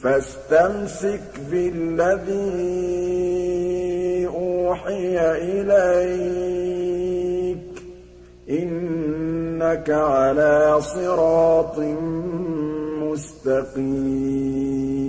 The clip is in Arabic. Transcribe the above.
فَاسْتَمْسِكْ بِالَّذِي أُوحِيَ إِلَيْكَ ۖ إِنَّكَ عَلَىٰ صِرَاطٍ مُّسْتَقِيمٍ